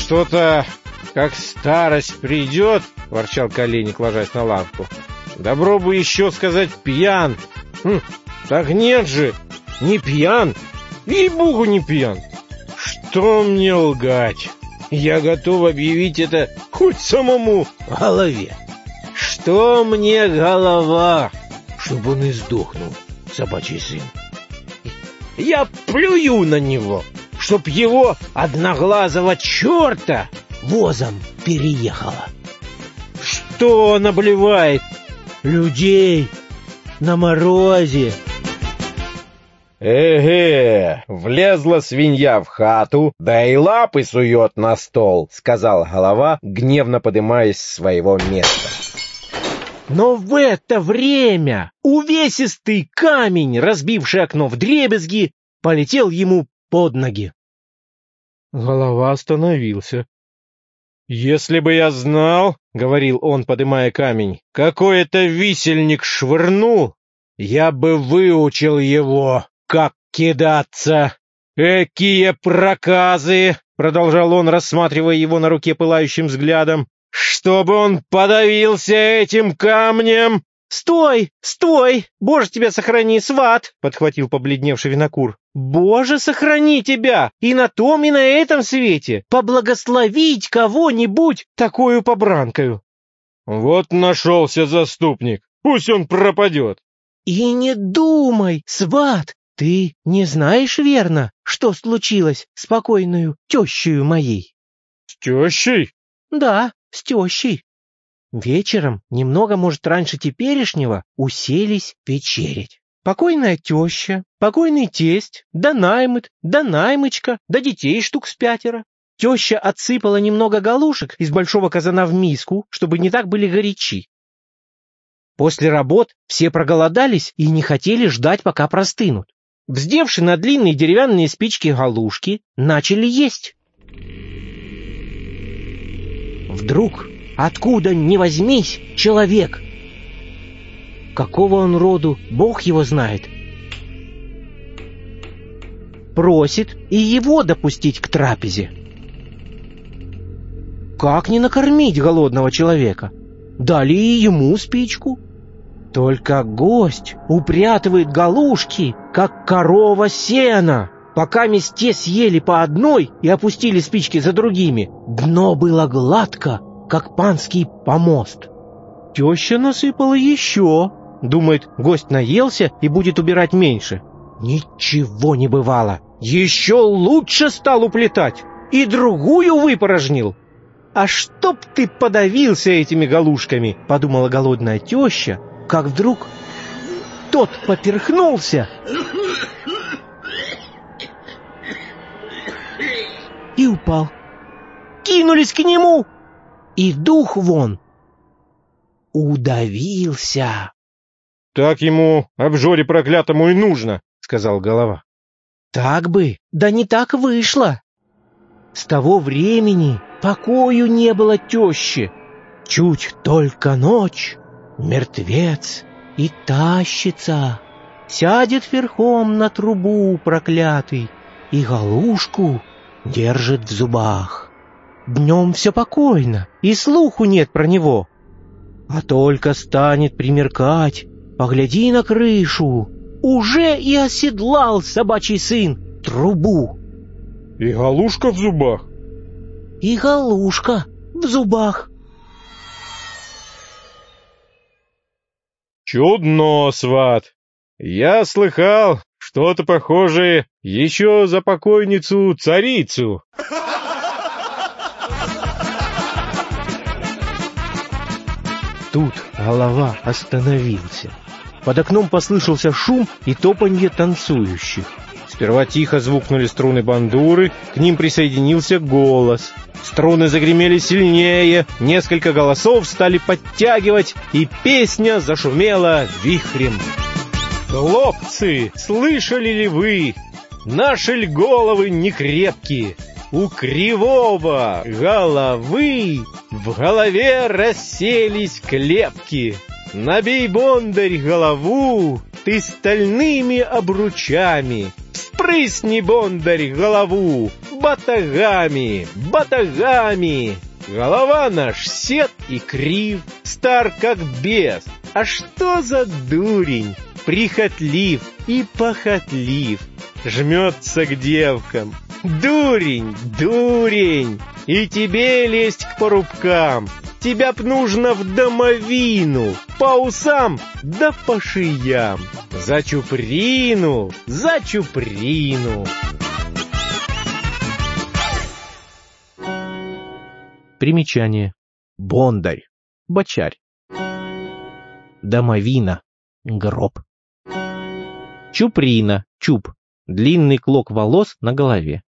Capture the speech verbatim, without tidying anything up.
что-то, как старость придет, — ворчал Коленник, ложась на лавку. Добро бы еще сказать пьян. Хм, так нет же, не пьян, ей-богу, не пьян. Что мне лгать? Я готов объявить это хоть самому голове. Что мне голова, чтобы он и сдохнул, собачий сын? Я плюю на него, чтоб его одноглазого черта возом переехало. Что он обливает людей на морозе? «Эге, влезла свинья в хату, да и лапы сует на стол», — сказал голова, гневно подымаясь с своего места. Но в это время увесистый камень, разбивший окно вдребезги, полетел ему под ноги. Голова остановился. «Если бы я знал, — говорил он, подымая камень, — какой это висельник швырнул, я бы выучил его, как кидаться. Экие проказы, — продолжал он, рассматривая его на руке пылающим взглядом, — чтобы он подавился этим камнем!» «Стой, стой! Боже тебя сохрани, сват!» — подхватил побледневший винокур. «Боже, сохрани тебя! И на том, и на этом свете! Поблагословить кого-нибудь такую побранкою!» «Вот нашелся заступник! Пусть он пропадет!» «И не думай, сват! Ты не знаешь верно, что случилось с покойною тещею моей?» «С тещей?» «Да, с тещей. Вечером, немного, может, раньше теперешнего, уселись вечерять. Покойная теща, покойный тесть, да наймыт, да наймычка, да детей штук с пятеро. Теща отсыпала немного галушек из большого казана в миску, чтобы не так были горячи. После работ все проголодались и не хотели ждать, пока простынут. Вздевши на длинные деревянные спички галушки, начали есть. Вдруг, откуда ни возьмись, человек. Какого он роду, Бог его знает. Просит и его допустить к трапезе. Как не накормить голодного человека? Дали и ему спичку. Только гость упрятывает галушки, как корова сена. Пока месте съели по одной и опустили спички за другими, дно было гладко, как панский помост. Теща насыпала еще. Думает, гость наелся и будет убирать меньше. Ничего не бывало. Еще лучше стал уплетать. И другую выпорожнил. «А чтоб ты подавился этими галушками!» — подумала голодная теща, как вдруг тот поперхнулся и упал. Кинулись к нему, и дух вон удавился. «Так ему, обжоре проклятому, и нужно», — сказал голова. «Так бы, да не так вышло. С того времени покою не было тещи. Чуть только ночь, мертвец и тащится. Сядет верхом на трубу проклятый и галушку держит в зубах. Днем все покойно, и слуху нет про него. А только станет примеркать, погляди на крышу, уже и оседлал собачий сын трубу». «И галушка в зубах?» «И галушка в зубах». «Чудно, сват! Я слыхал что-то похожее еще за покойницу-царицу». Тут голова остановился. Под окном послышался шум и топанье танцующих. Сперва тихо звукнули струны бандуры, к ним присоединился голос. Струны загремели сильнее, несколько голосов стали подтягивать, и песня зашумела вихрем. «Хлопцы, слышали ли вы? Наши ль головы не крепкие? У кривого головы в голове расселись клепки. Набей, бондарь, голову ты стальными обручами. Вспрысни, бондарь, голову батагами, батагами. Голова наш сед и крив, стар как бес. А что за дурень, прихотлив и похотлив, жмется к девкам. Дурень, дурень, и тебе лезть к порубкам. Тебя б нужно в домовину, по усам да по шиям. За чуприну, за чуприну. Примечание. Бондарь, бочарь. Домовина, гроб. Чуприна, чуб, длинный клок волос на голове.